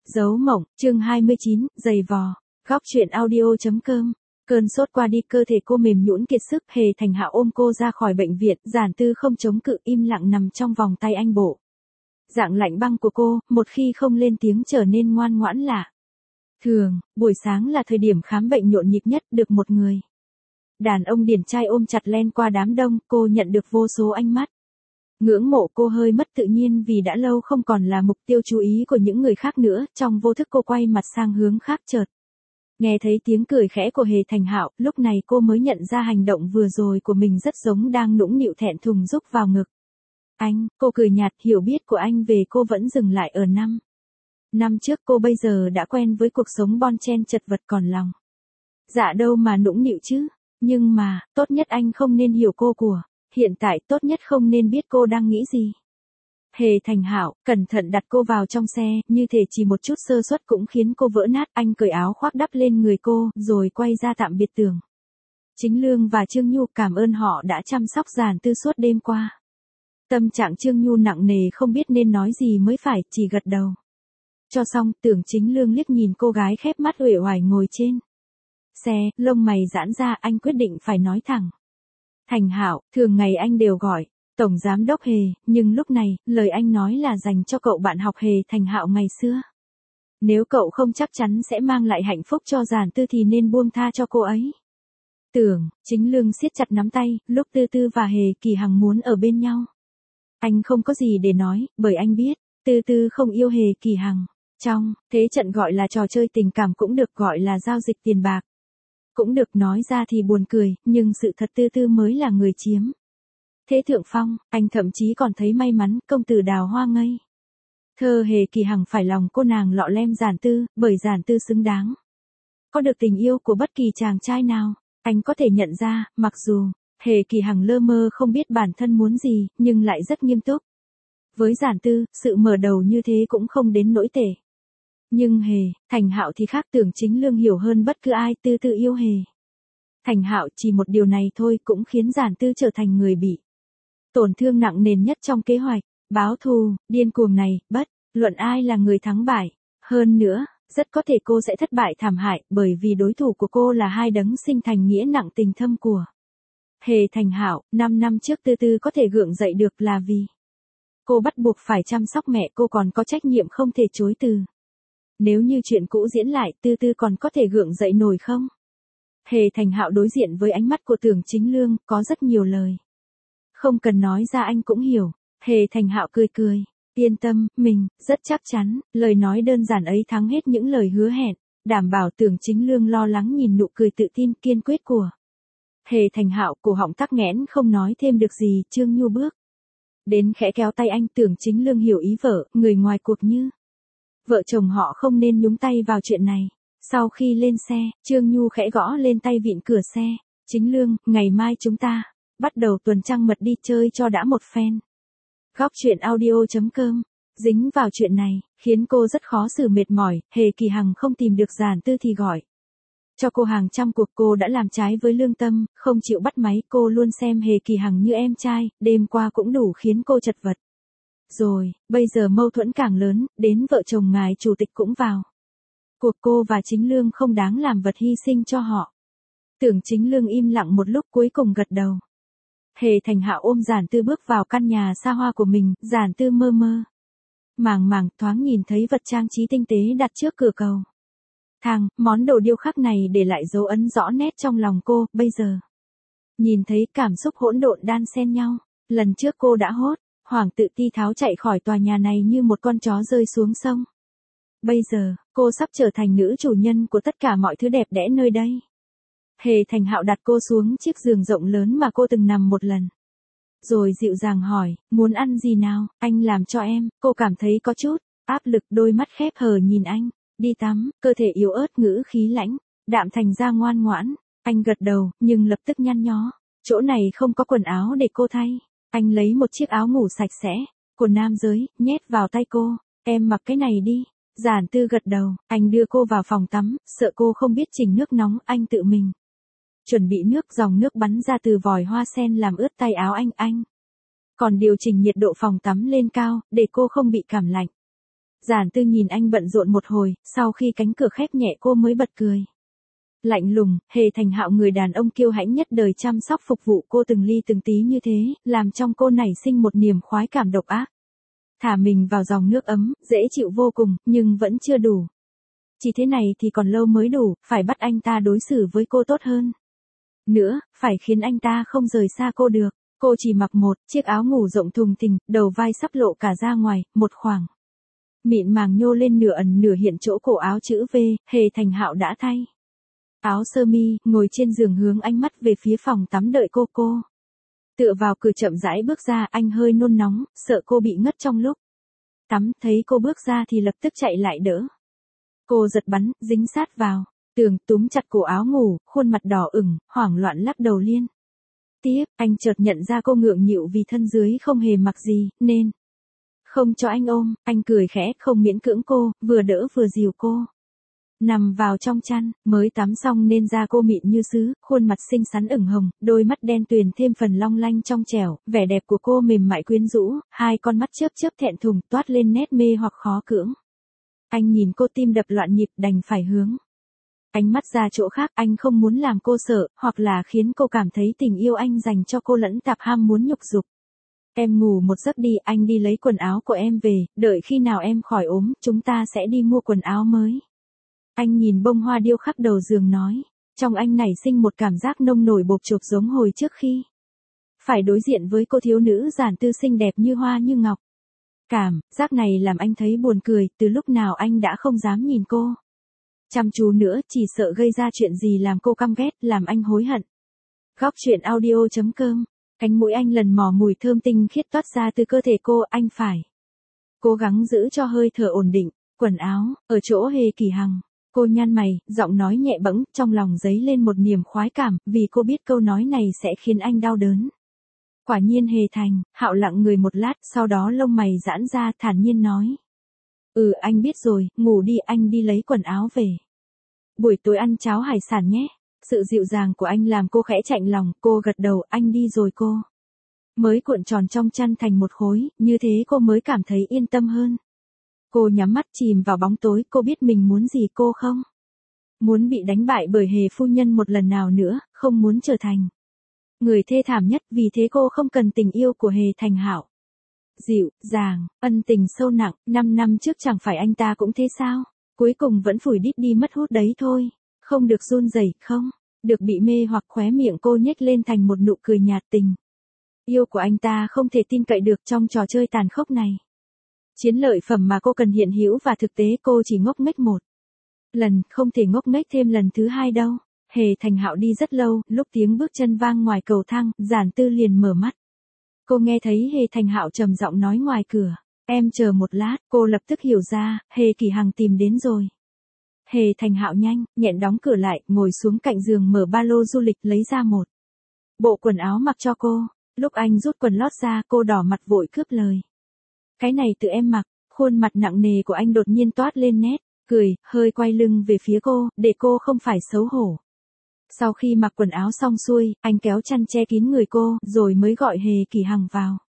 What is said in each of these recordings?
Dấu mộng, chương 29, giày vò. Góc truyện audio.com. Cơn sốt qua đi, cơ thể cô mềm nhũn kiệt sức. Hề Thành Hạo ôm cô ra khỏi bệnh viện, Giản Tư không chống cự, im lặng nằm trong vòng tay anh bộ. Dạng lạnh băng của cô, một khi không lên tiếng trở nên ngoan ngoãn lạ. Thường, buổi sáng là thời điểm khám bệnh nhộn nhịp nhất, được một người đàn ông điển trai ôm chặt len qua đám đông, cô nhận được vô số ánh mắt. Ngưỡng mộ cô hơi mất tự nhiên vì đã lâu không còn là mục tiêu chú ý của những người khác nữa, trong vô thức cô quay mặt sang hướng khác chợt. Nghe thấy tiếng cười khẽ của Hề Thành Hạo, lúc này cô mới nhận ra hành động vừa rồi của mình rất giống đang nũng nịu thẹn thùng rúc vào ngực. Anh, cô cười nhạt, hiểu biết của anh về cô vẫn dừng lại ở năm trước. Cô bây giờ đã quen với cuộc sống bon chen chật vật, còn lòng dạ đâu mà nũng nịu chứ. Nhưng mà, tốt nhất anh không nên hiểu cô của hiện tại, tốt nhất không nên biết cô đang nghĩ gì. Hề Thành Hạo cẩn thận đặt cô vào trong xe, như thể chỉ một chút sơ suất cũng khiến cô vỡ nát. Anh cởi áo khoác đắp lên người cô, rồi quay ra tạm biệt Tưởng Chính Lương và Trương Nhu, cảm ơn họ đã chăm sóc Giản Tư suốt đêm qua. Tâm trạng Trương Nhu nặng nề, không biết nên nói gì mới phải, chỉ gật đầu. Cho xong, Tưởng Chính Lương liếc nhìn cô gái khép mắt uể oải ngồi trên xe, lông mày giãn ra, anh quyết định phải nói thẳng. Thành Hạo, thường ngày anh đều gọi Tổng Giám Đốc Hề, nhưng lúc này, lời anh nói là dành cho cậu bạn học Hề Thành Hạo ngày xưa. Nếu cậu không chắc chắn sẽ mang lại hạnh phúc cho Giản Tư thì nên buông tha cho cô ấy. Tưởng Chính Lương siết chặt nắm tay, lúc Tư Tư và Hề Kỳ Hằng muốn ở bên nhau. Anh không có gì để nói, bởi anh biết, Tư Tư không yêu Hề Kỳ Hằng. Trong thế trận gọi là trò chơi tình cảm cũng được, gọi là giao dịch tiền bạc cũng được, nói ra thì buồn cười, nhưng sự thật Tư Tư mới là người chiếm thế thượng phong. Anh thậm chí còn thấy may mắn, công tử đào hoa ngây thơ Hề Kỳ Hằng phải lòng cô nàng lọ lem Giản Tư, bởi Giản Tư xứng đáng có được tình yêu của bất kỳ chàng trai nào. Anh có thể nhận ra, mặc dù Hề Kỳ Hằng lơ mơ không biết bản thân muốn gì, nhưng lại rất nghiêm túc. Với Giản Tư, sự mở đầu như thế cũng không đến nỗi tệ. Nhưng Hề Thành Hạo thì khác, Tưởng Chính Lương hiểu hơn bất cứ ai, Tư Tư yêu Hề Thành Hạo, chỉ một điều này thôi cũng khiến Giản Tư trở thành người bị tổn thương nặng nề nhất trong kế hoạch báo thù điên cuồng này, bất luận ai là người thắng bại. Hơn nữa, rất có thể cô sẽ thất bại thảm hại, bởi vì đối thủ của cô là hai đấng sinh thành nghĩa nặng tình thâm của Hề Thành Hạo. 5 năm trước Tư Tư có thể gượng dậy được là vì cô bắt buộc phải chăm sóc mẹ, cô còn có trách nhiệm không thể chối từ. Nếu như chuyện cũ diễn lại, Tư Tư còn có thể gượng dậy nổi không? Hề Thành Hạo đối diện với ánh mắt của Tưởng Chính Lương, có rất nhiều lời không cần nói ra anh cũng hiểu. Hề Thành Hạo cười cười, yên tâm, mình rất chắc chắn. Lời nói đơn giản ấy thắng hết những lời hứa hẹn, đảm bảo. Tưởng Chính Lương lo lắng nhìn nụ cười tự tin kiên quyết của Hề Thành Hạo, cổ họng tắc nghẽn không nói thêm được gì. Trương Nhu bước đến khẽ kéo tay anh. Tưởng Chính Lương hiểu ý vợ, người ngoài cuộc như vợ chồng họ không nên nhúng tay vào chuyện này. Sau khi lên xe, Trương Nhu khẽ gõ lên tay vịn cửa xe. Chính Lương, ngày mai chúng ta bắt đầu tuần trăng mật đi chơi cho đã một phen. Góc truyện audio.com. Dính vào chuyện này, khiến cô rất khó xử mệt mỏi. Hề Kỳ Hằng không tìm được Giản Tư thì gọi cho cô hàng trăm cuộc. Cô đã làm trái với lương tâm, không chịu bắt máy. Cô luôn xem Hề Kỳ Hằng như em trai, đêm qua cũng đủ khiến cô chật vật rồi. Bây giờ mâu thuẫn càng lớn, đến vợ chồng ngài chủ tịch cũng vào cuộc. Cô và Chính Lương không đáng làm vật hy sinh cho họ. Tưởng Chính Lương im lặng một lúc, cuối cùng gật đầu. Hề Thành Hạo ôm Giản Tư bước vào căn nhà xa hoa của mình. Giản Tư mơ màng thoáng nhìn thấy vật trang trí tinh tế đặt trước cửa cầu thang. Món đồ điêu khắc này để lại dấu ấn rõ nét trong lòng cô. Bây giờ nhìn thấy, cảm xúc hỗn độn đan xen nhau. Lần trước cô đã hốt hoảng tự ti tháo chạy khỏi tòa nhà này như một con chó rơi xuống sông. Bây giờ, cô sắp trở thành nữ chủ nhân của tất cả mọi thứ đẹp đẽ nơi đây. Hề Thành Hạo đặt cô xuống chiếc giường rộng lớn mà cô từng nằm một lần, rồi dịu dàng hỏi, muốn ăn gì nào, anh làm cho em. Cô cảm thấy có chút áp lực, đôi mắt khép hờ nhìn anh. Đi tắm, cơ thể yếu ớt, ngữ khí lãnh đạm thành ra ngoan ngoãn. Anh gật đầu, nhưng lập tức nhăn nhó. Chỗ này không có quần áo để cô thay. Anh lấy một chiếc áo ngủ sạch sẽ của nam giới, nhét vào tay cô. Em mặc cái này đi. Giản Tư gật đầu, anh đưa cô vào phòng tắm, sợ cô không biết chỉnh nước nóng, anh tự mình chuẩn bị nước. Dòng nước bắn ra từ vòi hoa sen làm ướt tay áo anh còn điều chỉnh nhiệt độ phòng tắm lên cao, để cô không bị cảm lạnh. Giản Tư nhìn anh bận rộn một hồi, sau khi cánh cửa khép nhẹ cô mới bật cười. Lạnh lùng, Hề Thành Hạo người đàn ông kiêu hãnh nhất đời chăm sóc phục vụ cô từng ly từng tí như thế, làm trong cô nảy sinh một niềm khoái cảm độc ác. Thả mình vào dòng nước ấm, dễ chịu vô cùng, nhưng vẫn chưa đủ. Chỉ thế này thì còn lâu mới đủ, phải bắt anh ta đối xử với cô tốt hơn. Nữa, phải khiến anh ta không rời xa cô được. Cô chỉ mặc một chiếc áo ngủ rộng thùng thình, đầu vai sắp lộ cả ra ngoài, một khoảng mịn màng nhô lên nửa ẩn nửa hiện chỗ cổ áo chữ V, Hề Thành Hạo đã thay áo sơ mi, ngồi trên giường hướng ánh mắt về phía phòng tắm đợi cô. Tựa vào cửa chậm rãi bước ra, anh hơi nôn nóng, sợ cô bị ngất trong lúc tắm, thấy cô bước ra thì lập tức chạy lại đỡ. Cô giật bắn, dính sát vào tường, túm chặt cổ áo ngủ, khuôn mặt đỏ ửng, hoảng loạn lắc đầu liên tiếp. Anh chợt nhận ra cô ngượng nghịu vì thân dưới không hề mặc gì, nên không cho anh ôm. Anh cười khẽ, không miễn cưỡng cô, vừa đỡ vừa dìu cô nằm vào trong chăn. Mới tắm xong nên da cô mịn như sứ, khuôn mặt xinh xắn ửng hồng, đôi mắt đen tuyền thêm phần long lanh trong trẻo, vẻ đẹp của cô mềm mại quyến rũ, hai con mắt chớp chớp thẹn thùng toát lên nét mê hoặc khó cưỡng. Anh nhìn cô tim đập loạn nhịp, đành phải hướng ánh mắt ra chỗ khác. Anh không muốn làm cô sợ, hoặc là khiến cô cảm thấy tình yêu anh dành cho cô lẫn tạp ham muốn nhục dục. Em ngủ một giấc đi, anh đi lấy quần áo của em về, đợi khi nào em khỏi ốm, chúng ta sẽ đi mua quần áo mới. Anh nhìn bông hoa điêu khắc đầu giường nói. Trong anh nảy sinh một cảm giác nông nổi bộp chộp giống hồi trước khi phải đối diện với cô thiếu nữ Giản Tư xinh đẹp như hoa như ngọc. Cảm giác này làm anh thấy buồn cười, từ lúc nào anh đã không dám nhìn cô chăm chú nữa, chỉ sợ gây ra chuyện gì làm cô căm ghét, làm anh hối hận. Góc truyện audio.com. Cánh mũi anh lần mò mùi thơm tinh khiết toát ra từ cơ thể cô, anh phải cố gắng giữ cho hơi thở ổn định. Quần áo, ở chỗ Hề Kỳ Hằng. Cô nhăn mày, giọng nói nhẹ bẫng, trong lòng dấy lên một niềm khoái cảm, vì cô biết câu nói này sẽ khiến anh đau đớn. Quả nhiên Hề Thành Hạo lặng người một lát, sau đó lông mày giãn ra, thản nhiên nói. Anh biết rồi, ngủ đi, anh đi lấy quần áo về. Buổi tối ăn cháo hải sản nhé. Sự dịu dàng của anh làm cô khẽ chạnh lòng, cô gật đầu. Anh đi rồi cô mới cuộn tròn trong chăn thành một khối, như thế cô mới cảm thấy yên tâm hơn. Cô nhắm mắt chìm vào bóng tối, cô biết mình muốn gì. Cô không muốn bị đánh bại bởi Hề phu nhân một lần nào nữa, không muốn trở thành người thê thảm nhất, vì thế cô không cần tình yêu của Hề Thành Hạo. Dịu dàng, ân tình sâu nặng, 5 năm trước chẳng phải anh ta cũng thế sao? Cuối cùng vẫn phủi đít đi mất hút đấy thôi. Không được run rẩy, không được bị mê hoặc. Khóe miệng cô nhếch lên thành một nụ cười nhạt. Tình yêu của anh ta không thể tin cậy được trong trò chơi tàn khốc này. Chiến lợi phẩm mà cô cần hiện hữu và thực tế, cô chỉ ngốc nghếch một lần, không thể ngốc nghếch thêm lần thứ hai đâu. Hề Thành Hạo đi rất lâu, lúc tiếng bước chân vang ngoài cầu thang, Giản Tư liền mở mắt. Cô nghe thấy Hề Thành Hạo trầm giọng nói ngoài cửa. Em chờ một lát. Cô lập tức hiểu ra, Hề Kỳ Hằng tìm đến rồi. Hề Thành Hạo nhanh nhẹn đóng cửa lại, ngồi xuống cạnh giường, mở ba lô du lịch, lấy ra một bộ quần áo mặc cho cô. Lúc anh rút quần lót ra, cô đỏ mặt vội cướp lời. Cái này tự em mặc. Khuôn mặt nặng nề của anh đột nhiên toát lên nét cười, hơi quay lưng về phía cô, để cô không phải xấu hổ. Sau khi mặc quần áo xong xuôi, anh kéo chăn che kín người cô, rồi mới gọi Hề Kỳ Hằng vào.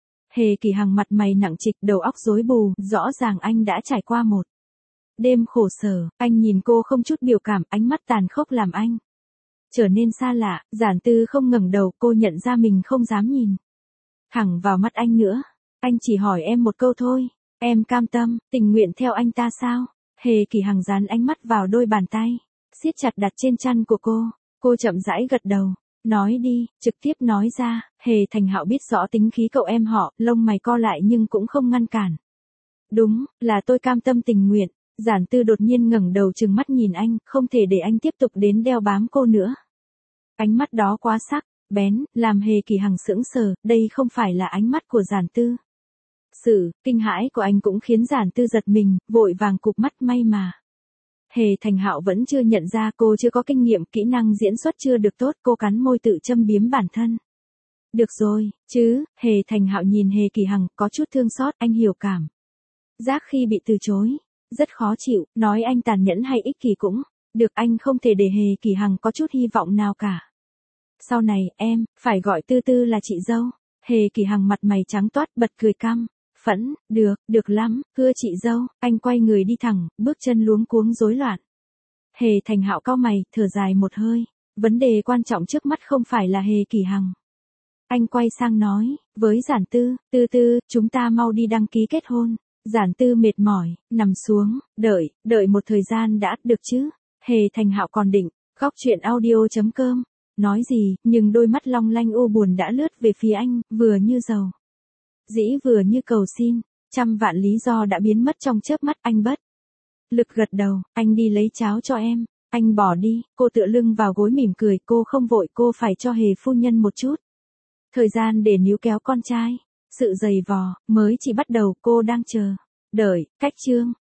Hề Kỳ Hằng mặt mày nặng trịch, đầu óc rối bù, rõ ràng anh đã trải qua một đêm khổ sở. Anh nhìn cô không chút biểu cảm, ánh mắt tàn khốc làm anh trở nên xa lạ. Giản Tư không ngẩng đầu, cô nhận ra mình không dám nhìn thẳng vào mắt anh nữa. Anh chỉ hỏi em một câu thôi, em cam tâm, tình nguyện theo anh ta sao? Hề Kỳ Hằng dán ánh mắt vào đôi bàn tay siết chặt đặt trên chăn của cô chậm rãi gật đầu. Nói đi, trực tiếp nói ra. Hề Thành Hạo biết rõ tính khí cậu em họ, lông mày co lại nhưng cũng không ngăn cản. Đúng, là tôi cam tâm tình nguyện. Giản Tư đột nhiên ngẩng đầu trừng mắt nhìn anh, không thể để anh tiếp tục đến đeo bám cô nữa. Ánh mắt đó quá sắc bén, làm Hề Kỳ Hằng sững sờ, đây không phải là ánh mắt của Giản Tư. Sự kinh hãi của anh cũng khiến Giản Tư giật mình, vội vàng cụp mắt. May mà Hề Thành Hạo vẫn chưa nhận ra cô chưa có kinh nghiệm, kỹ năng diễn xuất chưa được tốt. Cô cắn môi tự châm biếm bản thân. Được rồi, chứ. Hề Thành Hạo nhìn Hề Kỳ Hằng, có chút thương xót. Anh hiểu cảm giác khi bị từ chối rất khó chịu, nói anh tàn nhẫn hay ích kỷ cũng được, anh không thể để Hề Kỳ Hằng có chút hy vọng nào cả. Sau này, em phải gọi Tư Tư là chị dâu. Hề Kỳ Hằng mặt mày trắng toát, bật cười căm phẫn, được lắm, thưa chị dâu, anh quay người đi thẳng, bước chân luống cuống rối loạn. Hề Thành Hạo cau mày, thở dài một hơi, vấn đề quan trọng trước mắt không phải là Hề Kỳ Hằng. Anh quay sang nói, với Giản Tư, Tư, chúng ta mau đi đăng ký kết hôn. Giản Tư mệt mỏi, nằm xuống, đợi một thời gian đã, được chứ. Hề Thành Hạo còn định, góc chuyện audio.com, nói gì, nhưng đôi mắt long lanh u buồn đã lướt về phía anh, vừa như dầu dĩ vừa như cầu xin, trăm vạn lý do đã biến mất trong chớp mắt. Anh bất lực gật đầu, anh đi lấy cháo cho em, anh bỏ đi. Cô tựa lưng vào gối mỉm cười, cô không vội, cô phải cho Hề phu nhân một chút thời gian để níu kéo con trai. Sự giày vò mới chỉ bắt đầu, cô đang chờ đợi. Cách chương